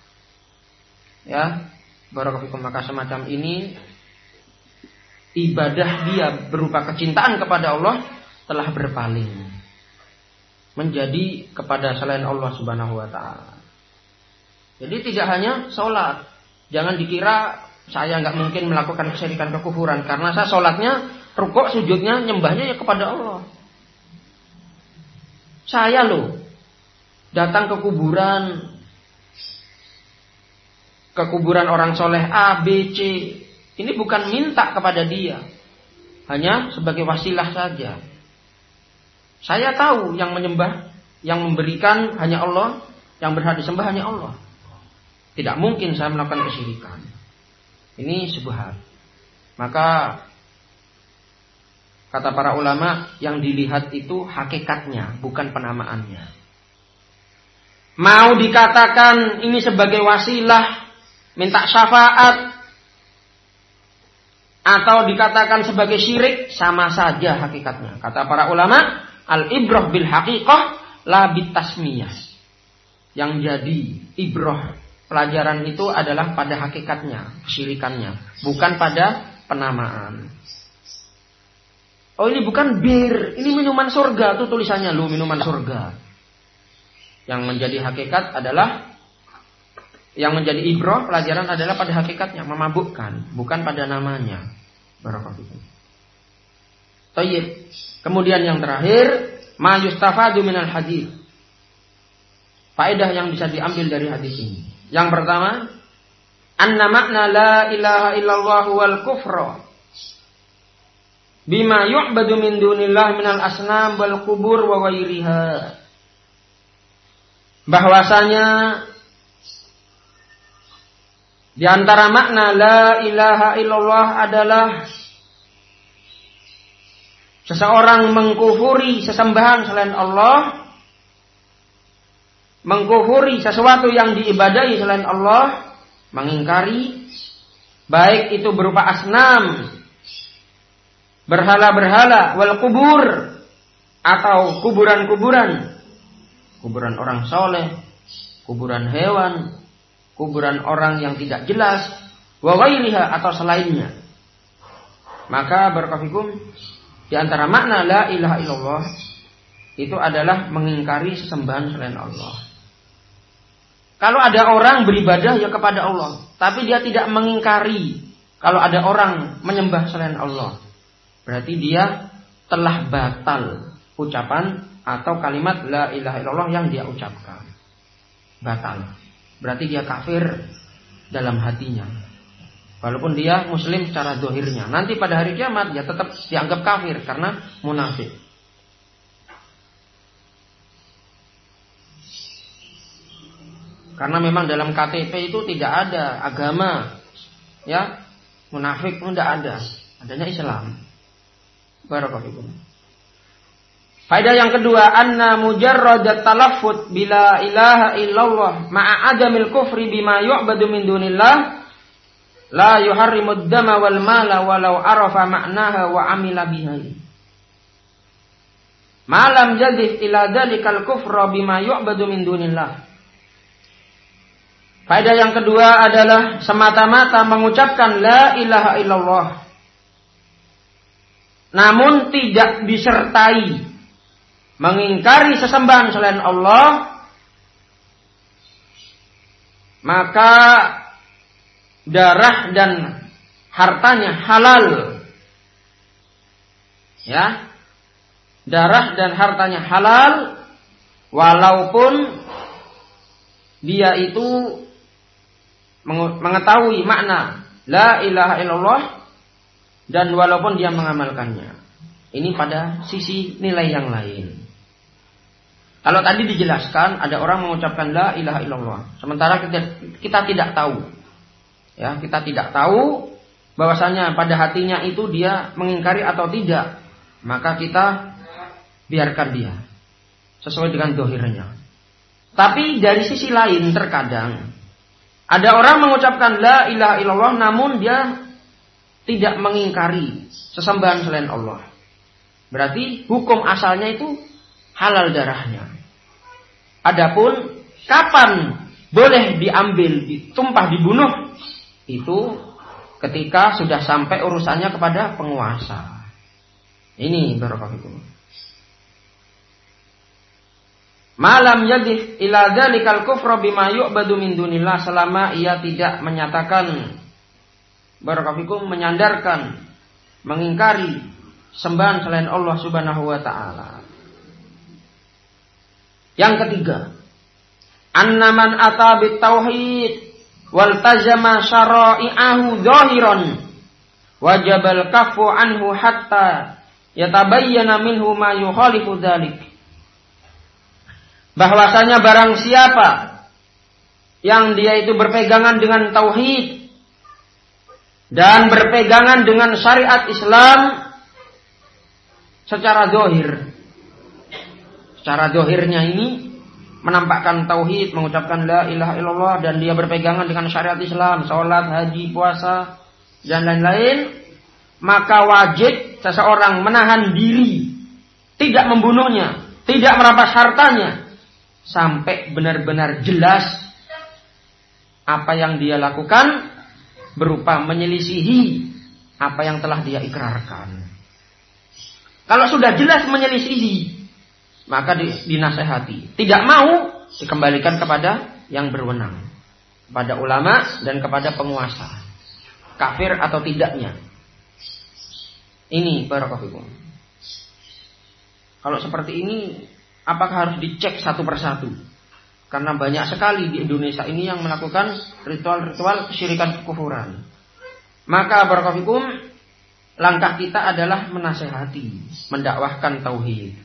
Speaker 1: Ya. Barakallahu. Maka semacam ini ibadah dia berupa kecintaan kepada Allah telah berpaling menjadi kepada selain Allah Subhanahu wa taala. Jadi tidak hanya sholat. Jangan dikira saya nggak mungkin melakukan kesyirikan kekufuran karena saya sholatnya, rukuk, sujudnya, nyembahnya ya kepada Allah. Saya loh datang ke kuburan orang soleh A, B, C. Ini bukan minta kepada dia, hanya sebagai wasilah saja. Saya tahu yang menyembah, yang memberikan hanya Allah, yang berhak disembah hanya Allah. Tidak mungkin saya melakukan kesyirikan. Ini syubhat. Maka kata para ulama, yang dilihat itu hakikatnya, bukan penamaannya. Mau dikatakan ini sebagai wasilah, minta syafaat, atau dikatakan sebagai syirik, sama saja hakikatnya. Kata para ulama, al-ibrah bil haqiqah la bitasmiyah. Yang jadi ibrah, pelajaran itu adalah pada hakikatnya, kesyirikannya, bukan pada penamaan. Oh ini bukan bir, ini minuman surga, tuh tulisannya lu minuman surga. Yang menjadi hakikat adalah, yang menjadi ibrah, pelajaran adalah pada hakikatnya, memabukkan, bukan pada namanya. Barakallahu. Tayyib. Kemudian yang terakhir, ma yustafadu minal hadits. Faedah yang bisa diambil dari hadis ini. Yang pertama, anna makna la ilaha illallah wal kufra bima yu'badu min dunillah minal asnam wal kubur wa wairiha. Bahwasanya di antara makna la ilaha illallah adalah seseorang mengkufuri sesembahan selain Allah, mengkufuri sesuatu yang diibadahi selain Allah, mengingkari, baik itu berupa asnam, berhala-berhala, wal kubur, atau kuburan-kuburan, kuburan orang soleh, kuburan hewan, kuburan orang yang tidak jelas, wa ghairiha, atau selainnya. Maka barakallahu di antara makna la ilaha illallah itu adalah mengingkari sesembahan selain Allah. Kalau ada orang beribadah ya kepada Allah, tapi dia tidak mengingkari kalau ada orang menyembah selain Allah, berarti dia telah batal ucapan atau kalimat la ilaha illallah yang dia ucapkan. Batal. Berarti dia kafir dalam hatinya. Walaupun dia muslim secara zahirnya, nanti pada hari kiamat dia tetap dianggap kafir karena munafik. Karena memang dalam KTP itu tidak ada agama, ya, munafik pun tidak ada, adanya Islam. Barakallahu. Faedah yang kedua, anna mujarradat talaffuz bila ilaha illallah ma'a adamil kufri bima yu'badu min dunillah la yuharrimud dama wal mala walau arafa ma'naha wa amila biha. Malam jadid ila dzalikal kufra bima yu'badu min dunillah. Faedah yang kedua adalah semata-mata mengucapkan la ilaha illallah, namun tidak disertai mengingkari sesembahan selain Allah, maka darah dan hartanya halal. Ya, darah dan hartanya halal, walaupun dia itu mengetahui makna la ilaha illallah dan walaupun dia mengamalkannya. Ini pada sisi nilai yang lain. Kalau tadi dijelaskan ada orang mengucapkan la ilaha illallah, sementara kita tidak tahu. Ya, kita tidak tahu bahwasanya pada hatinya itu dia mengingkari atau tidak, maka kita biarkan dia sesuai dengan zahirnya. Tapi dari sisi lain terkadang ada orang mengucapkan la ilaha illallah namun dia tidak mengingkari sesembahan selain Allah. Berarti hukum asalnya itu halal darahnya. Adapun kapan boleh diambil, ditumpah, dibunuh, itu ketika sudah sampai urusannya kepada penguasa. Ini barakallahu. Malam yadif ila dzalikal kufra bima yu'badu min dunillah, selama ia tidak menyatakan, barakallahu menyandarkan, mengingkari sembahan selain Allah Subhanahu wa taala. Yang ketiga, annaman ata bit tauhid wal tajama syara'i'ahu zahiran wajibal kaffu anhu hatta yatabayyana minhu ma yukhalifu dzalik. Bahwasanya barang siapa yang dia itu berpegangan dengan tauhid dan berpegangan dengan syariat Islam secara zahir. Secara zahirnya ini menampakkan tauhid, mengucapkan la ilaha illallah, dan dia berpegangan dengan syariat Islam, salat, haji, puasa dan lain-lain, maka wajib seseorang menahan diri, tidak membunuhnya, tidak merampas hartanya, sampai benar-benar jelas apa yang dia lakukan berupa menyelisihi apa yang telah dia ikrarkan. Kalau sudah jelas menyelisihi, maka dinasehati. Tidak mau, dikembalikan kepada yang berwenang, kepada ulama dan kepada penguasa, kafir atau tidaknya. Ini barakallahu. Kalau seperti ini, apakah harus dicek satu persatu? Karena banyak sekali di Indonesia ini yang melakukan ritual-ritual kesyirikan kekufuran. Maka barakallahu, langkah kita adalah menasehati, mendakwahkan tauhid.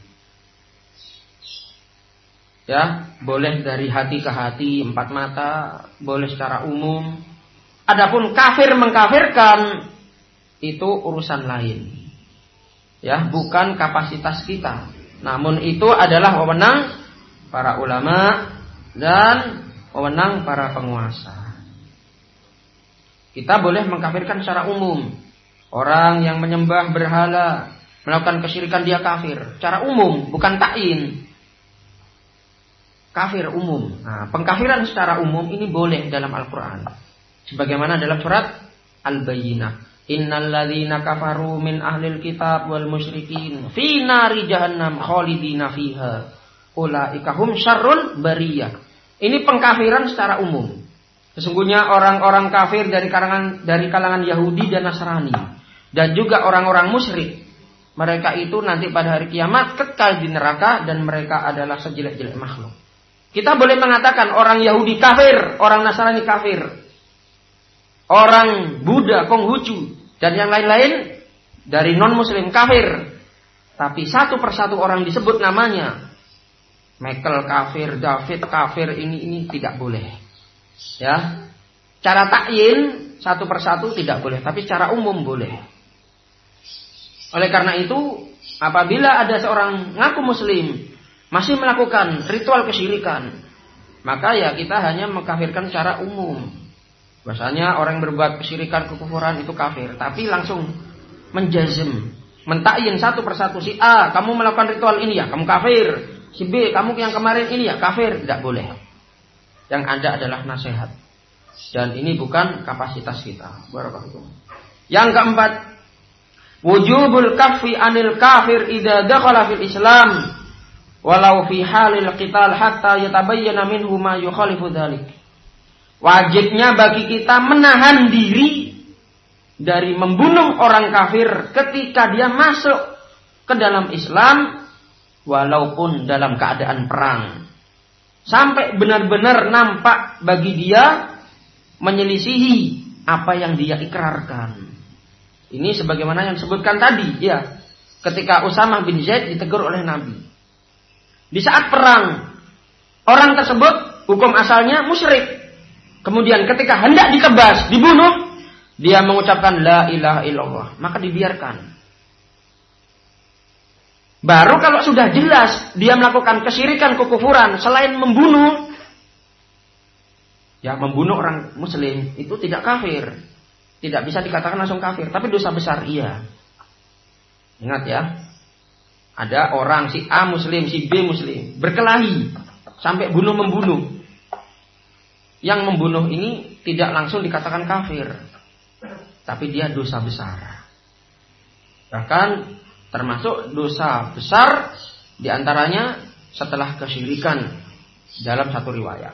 Speaker 1: Ya, boleh dari hati ke hati, empat mata, boleh secara umum. Adapun kafir mengkafirkan, itu urusan lain. Ya, bukan kapasitas kita. Namun itu adalah wewenang para ulama dan wewenang para penguasa. Kita boleh mengkafirkan secara umum. Orang yang menyembah berhala, melakukan kesyirikan, dia kafir. Secara umum, bukan ta'yin. Kafir umum. Nah, pengkafiran secara umum ini boleh dalam Al-Quran. Sebagaimana dalam surat Al-Bayyinah. Innal ladzina kafaru min ahlil kitab wal musyrikin fi nari jahannam khalidina fiha ulaika hum syarrul bariyah. Ini pengkafiran secara umum. Sesungguhnya orang-orang kafir dari kalangan Yahudi dan Nasrani dan juga orang-orang musyrik, mereka itu nanti pada hari kiamat kekal di neraka dan mereka adalah sejelek-jelek makhluk. Kita boleh mengatakan orang Yahudi kafir, orang Nasrani kafir, orang Buddha, Konghucu dan yang lain-lain dari non-muslim kafir. Tapi satu persatu orang disebut namanya. Michael kafir, David kafir, ini tidak boleh. Ya. Cara ta'yin satu persatu tidak boleh, tapi secara umum boleh. Oleh karena itu, apabila ada seorang ngaku muslim masih melakukan ritual kesyirikan, maka ya kita hanya mengkafirkan secara umum. Bahasanya orang yang berbuat kesyirikan, kekufuran itu kafir. Tapi langsung menjazm, mentakyin satu persatu. Si A, kamu melakukan ritual ini ya, kamu kafir. Si B, kamu yang kemarin ini ya, kafir. Tidak boleh. Yang ada adalah nasihat. Dan ini bukan kapasitas kita. Barakallahu. Yang keempat, wujubul kaffi anil kafir idza dakhala fil Islam walau fi halil qital hatta yatabayyana minhu ma yukhalifu dzalik. Wajibnya bagi kita menahan diri dari membunuh orang kafir ketika dia masuk ke dalam Islam, walaupun dalam keadaan perang, sampai benar-benar nampak bagi dia menyelisihi apa yang dia ikrarkan. Ini sebagaimana yang disebutkan tadi, ya, ketika Usamah bin Zaid ditegur oleh Nabi. Di saat perang, orang tersebut hukum asalnya musyrik. Kemudian ketika hendak ditebas, dibunuh, dia mengucapkan la ilaha illallah, maka dibiarkan. Baru kalau sudah jelas dia melakukan kesyirikan, kekufuran selain membunuh, ya membunuh orang muslim itu tidak kafir. Tidak bisa dikatakan langsung kafir, tapi dosa besar iya. Ingat ya, ada orang si A muslim, si B muslim, berkelahi sampai membunuh. Yang membunuh ini tidak langsung dikatakan kafir, tapi dia dosa besar. Bahkan termasuk dosa besar diantaranya setelah kesyirikan dalam satu riwayat.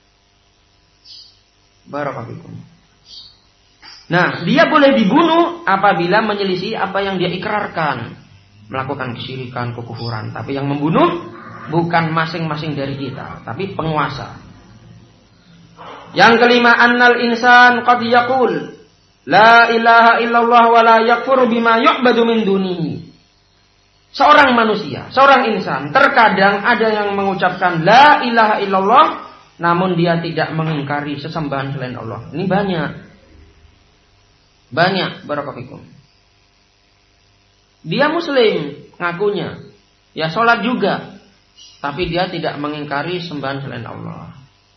Speaker 1: Barakallahu. Nah, dia boleh dibunuh apabila menyelisih apa yang dia ikrarkan, melakukan kesyirikan, kekufuran. Tapi yang membunuh bukan masing-masing dari kita, tapi penguasa. Yang kelima, annal insan qad yaqul la ilaha illallah wa la yakfuru bima yu'badu min dunihi. Seorang manusia, seorang insan, terkadang ada yang mengucapkan la ilaha illallah, namun dia tidak mengingkari sesembahan selain Allah. Ini banyak, barakallahu. Dia muslim, ngakunya, ya sholat juga, tapi dia tidak mengingkari sembahan selain Allah.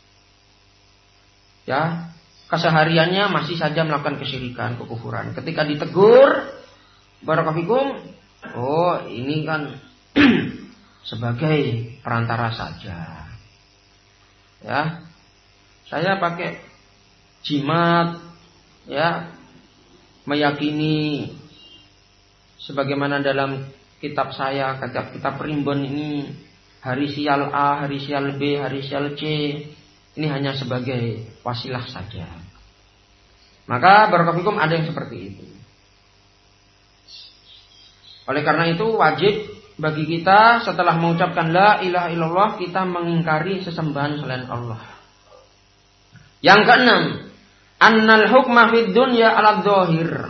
Speaker 1: Ya, kesehariannya masih saja melakukan kesyirikan, kekufuran. Ketika ditegur, barakallahu, oh ini kan sebagai perantara saja. Ya, saya pakai jimat, ya, meyakini sebagaimana dalam kitab saya, kitab Primbon ini, hari sial A, hari sial B, hari sial C, ini hanya sebagai wasilah saja. Maka barakallahu ada yang seperti itu. Oleh karena itu wajib bagi kita setelah mengucapkan la ilaha illallah, kita mengingkari sesembahan selain Allah. Yang keenam, annal hukma fid dunya 'ala dzahir.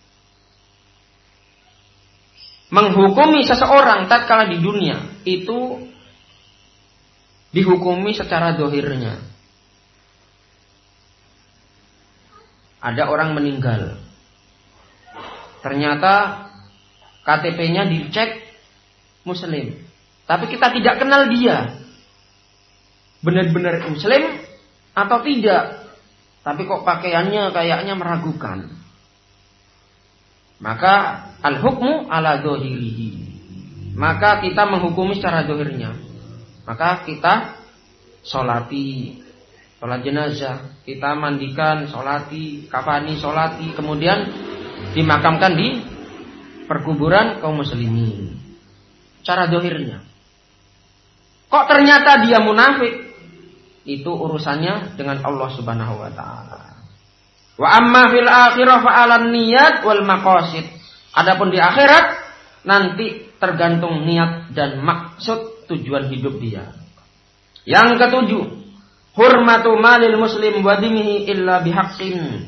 Speaker 1: Menghukumi seseorang tatkala di dunia itu dihukumi secara zahirnya. Ada orang meninggal, ternyata KTP-nya dicek muslim, tapi kita tidak kenal dia benar-benar muslim atau tidak, tapi kok pakaiannya kayaknya meragukan. Maka al-hukmu ala dzahirihi, maka kita menghukumi secara zahirnya. Maka kita sholat jenazah, kita mandikan, sholati, kafani, sholati, kemudian dimakamkan di perkuburan kaum muslimin. Cara zahirnya. Kok ternyata dia munafik? Itu urusannya dengan Allah Subhanahu wa taala. Wa amma fil akhirah fa'alan niyat wal maqasid. Adapun di akhirat nanti tergantung niat dan maksud tujuan hidup dia. Yang ketujuh, hurmatu malil muslim wa dimihi illa bihaqqin.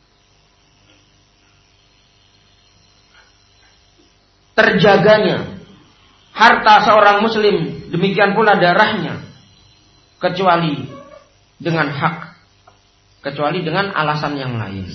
Speaker 1: Terjaganya harta seorang muslim, demikian pula darahnya, kecuali dengan hak, kecuali dengan alasan yang lain.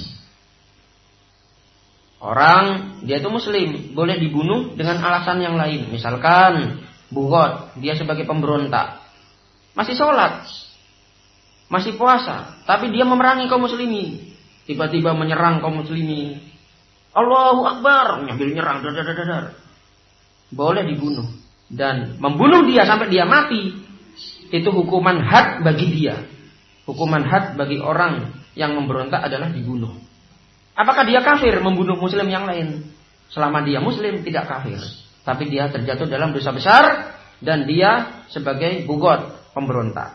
Speaker 1: Orang dia itu muslim, boleh dibunuh dengan alasan yang lain. Misalkan bugot, dia sebagai pemberontak, masih sholat, masih puasa, tapi dia memerangi kaum muslimin, tiba-tiba menyerang kaum muslimin, Allahu Akbar, nyambil nyerang, dadar. Boleh dibunuh. Dan membunuh dia sampai dia mati, itu hukuman had bagi dia. Hukuman had bagi orang yang memberontak adalah dibunuh. Apakah dia kafir membunuh muslim yang lain? Selama dia muslim tidak kafir, tapi dia terjatuh dalam dosa besar dan dia sebagai bugot, pemberontak.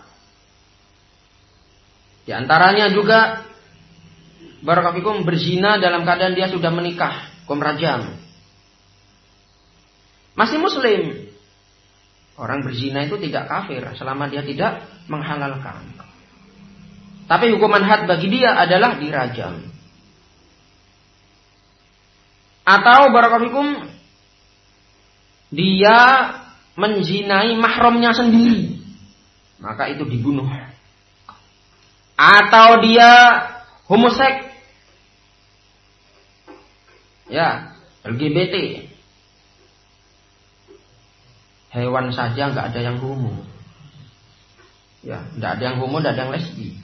Speaker 1: Di antaranya juga barakallahu berzina dalam keadaan dia sudah menikah, hukum rajam. Masih muslim, orang berzina itu tidak kafir selama dia tidak menghalalkan. Tapi hukuman had bagi dia adalah dirajam. Atau barakallahu dia menzinai mahramnya sendiri, maka itu dibunuh. Atau dia homoseks, ya, LGBT, hewan saja nggak ada yang homo, ya, nggak ada yang homo, nggak ada yang lesbi.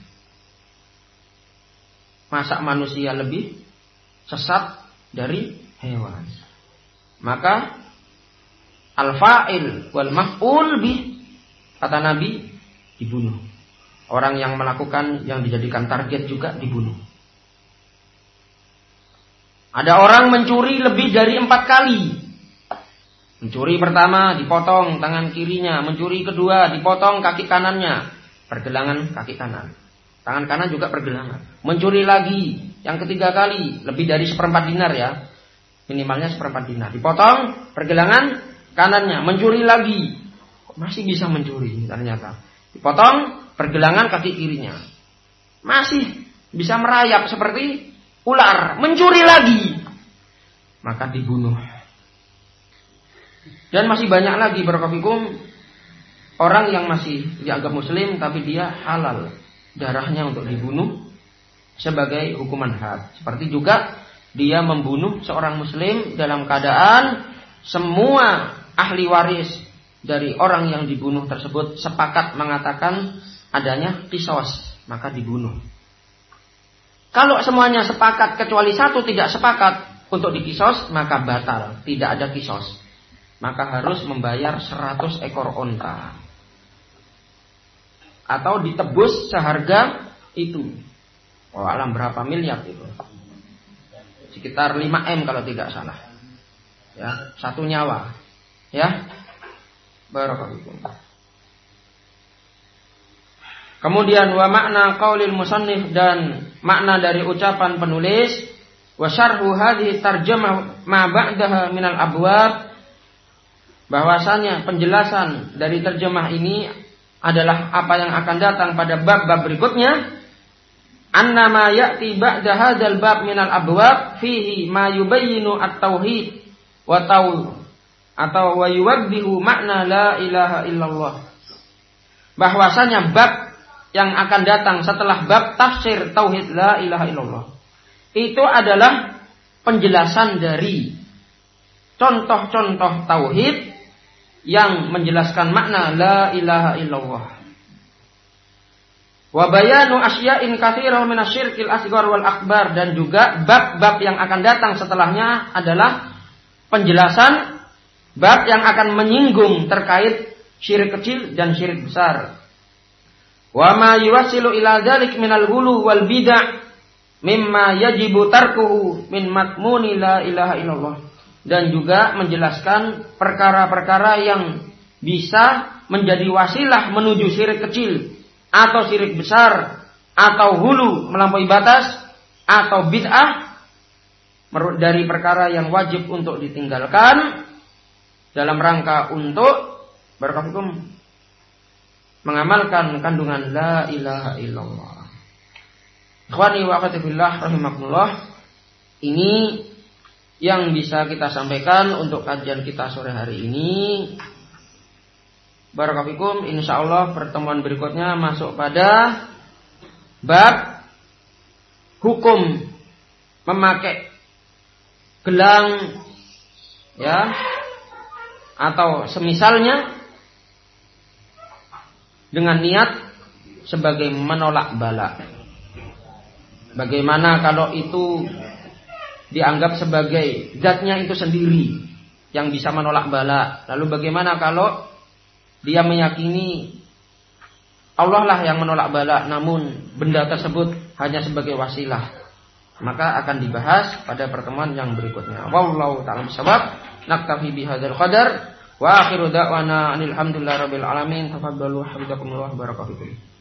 Speaker 1: Masa manusia lebih sesat dari hewan? Maka al-fa'il wal maf'ul bih, kata Nabi, dibunuh. Orang yang melakukan, yang dijadikan target juga dibunuh. Ada orang mencuri lebih dari 4 kali, Mencuri pertama dipotong tangan kirinya, mencuri kedua dipotong kaki kanannya, pergelangan kaki kanan. Tangan kanan juga pergelangan. Mencuri lagi yang ketiga kali, lebih dari 1/4 dinar ya. Minimalnya 1/4 dinar. Dipotong pergelangan kanannya, mencuri lagi. Kok masih bisa mencuri ternyata. Dipotong pergelangan kaki kirinya. Masih bisa merayap seperti ular, mencuri lagi. Maka dibunuh. Dan masih banyak lagi barakallahu orang yang masih dianggap muslim tapi dia halal darahnya untuk dibunuh sebagai hukuman had. Seperti juga dia membunuh seorang muslim dalam keadaan semua ahli waris dari orang yang dibunuh tersebut sepakat mengatakan adanya qisas, maka dibunuh. Kalau semuanya sepakat kecuali satu tidak sepakat untuk diqisas, maka batal, tidak ada qisas. Maka harus membayar 100 ekor onta. Atau ditebus seharga itu. Oh, alam berapa miliar itu? Sekitar 5M kalau tidak salah. Ya, 1 nyawa. Ya. Barakallahu. Kemudian wa makna qaulil musannif, dan makna dari ucapan penulis, wa syarhu hadhihi tarjamah ma ba'daha minal abwab, bahwasanya penjelasan dari terjemah ini adalah apa yang akan datang pada bab-bab berikutnya. Annama ya'ti ba'da hadzal bab minal abwab fihi ma yubayyinu at-tauhid wa atau wa yuwaddihu makna la ilaha illallah. Bahwasanya bab yang akan datang setelah bab tafsir tauhid la ilaha illallah itu adalah penjelasan dari contoh-contoh tauhid yang menjelaskan makna la ilaha illallah. Wa bayanu asya'in katsirah minasyirkil asghar wal akbar, dan juga bab-bab yang akan datang setelahnya adalah penjelasan bab yang akan menyinggung terkait syirik kecil dan syirik besar. Wa ma yuwassilu ila dzalik minal ghulu wal bid'ah mimma yajibu tarkuhu min matmuni la ilaha illallah, dan juga menjelaskan perkara-perkara yang bisa menjadi wasilah menuju syirik kecil atau syirik besar atau hulu melampaui batas atau bid'ah dari perkara yang wajib untuk ditinggalkan dalam rangka untuk barakallahu mengamalkan kandungan la ilaha illallah. Ikhwani wa akhwati fillah rahimakumullah, ini yang bisa kita sampaikan untuk kajian kita sore hari ini. Barakallahu, insyaallah pertemuan berikutnya masuk pada bab hukum memakai gelang ya atau semisalnya dengan niat sebagai menolak bala. Bagaimana kalau itu dianggap sebagai zatnya itu sendiri yang bisa menolak bala? Lalu bagaimana kalau dia meyakini Allah lah yang menolak bala, namun benda tersebut hanya sebagai wasilah? Maka akan dibahas pada pertemuan yang berikutnya. Wallahu ta'ala bishawab. Naktafi bihadzal qadar. Wa akhiru da'wana alhamdulillahi rabbil alamin. Tafaddalu hafizakumullah barakallahu fikum.